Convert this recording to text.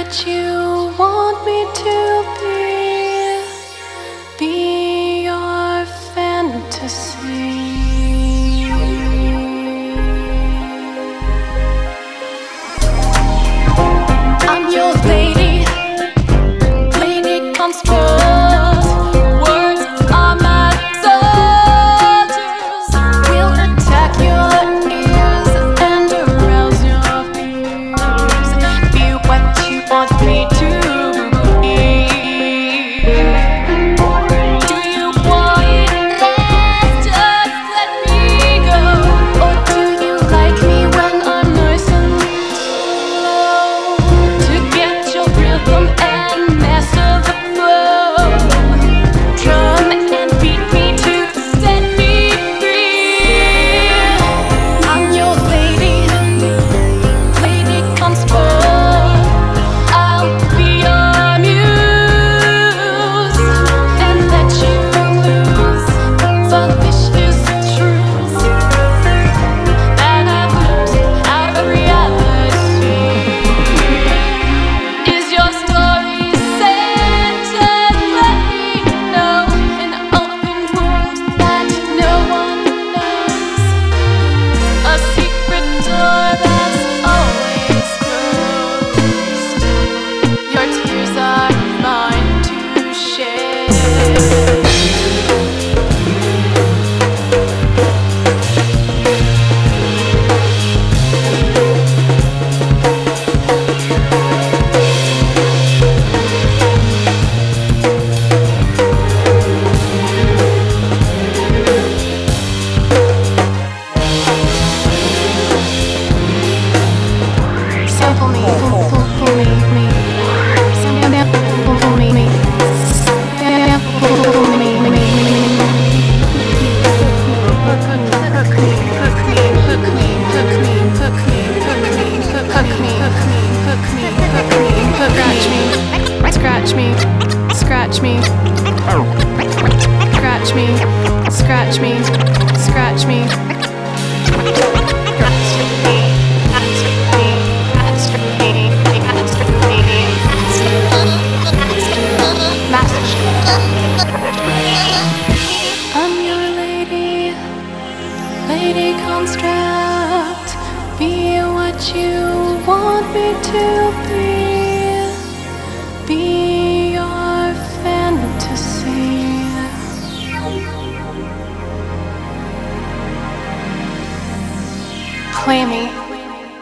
what you want me to be your fantasy. I'm your lady, lady construct. Words are my soldiers. We'll attack your ears and arouse your fears. Be what you want me to be. Do you want it fast? Just let me go. Or do you like me when I'm nice and slow? To get your rhythm and master the flow. Drum and beat me to set me free. I'm your lady, lady construct. I'll be your muse and let you lose. For this is the truth that I've lived out of reality. Is your story sad? Just let me know. An open wound that no one knows. A secret door that's always closed. Your tears are mine to share. Sample me, pull me, sample me, sample me, scratch me, scratch me, scratch me, scratch me, scratch me. I'm your lady, lady construct. Be what you want me to be your fantasy. Play me.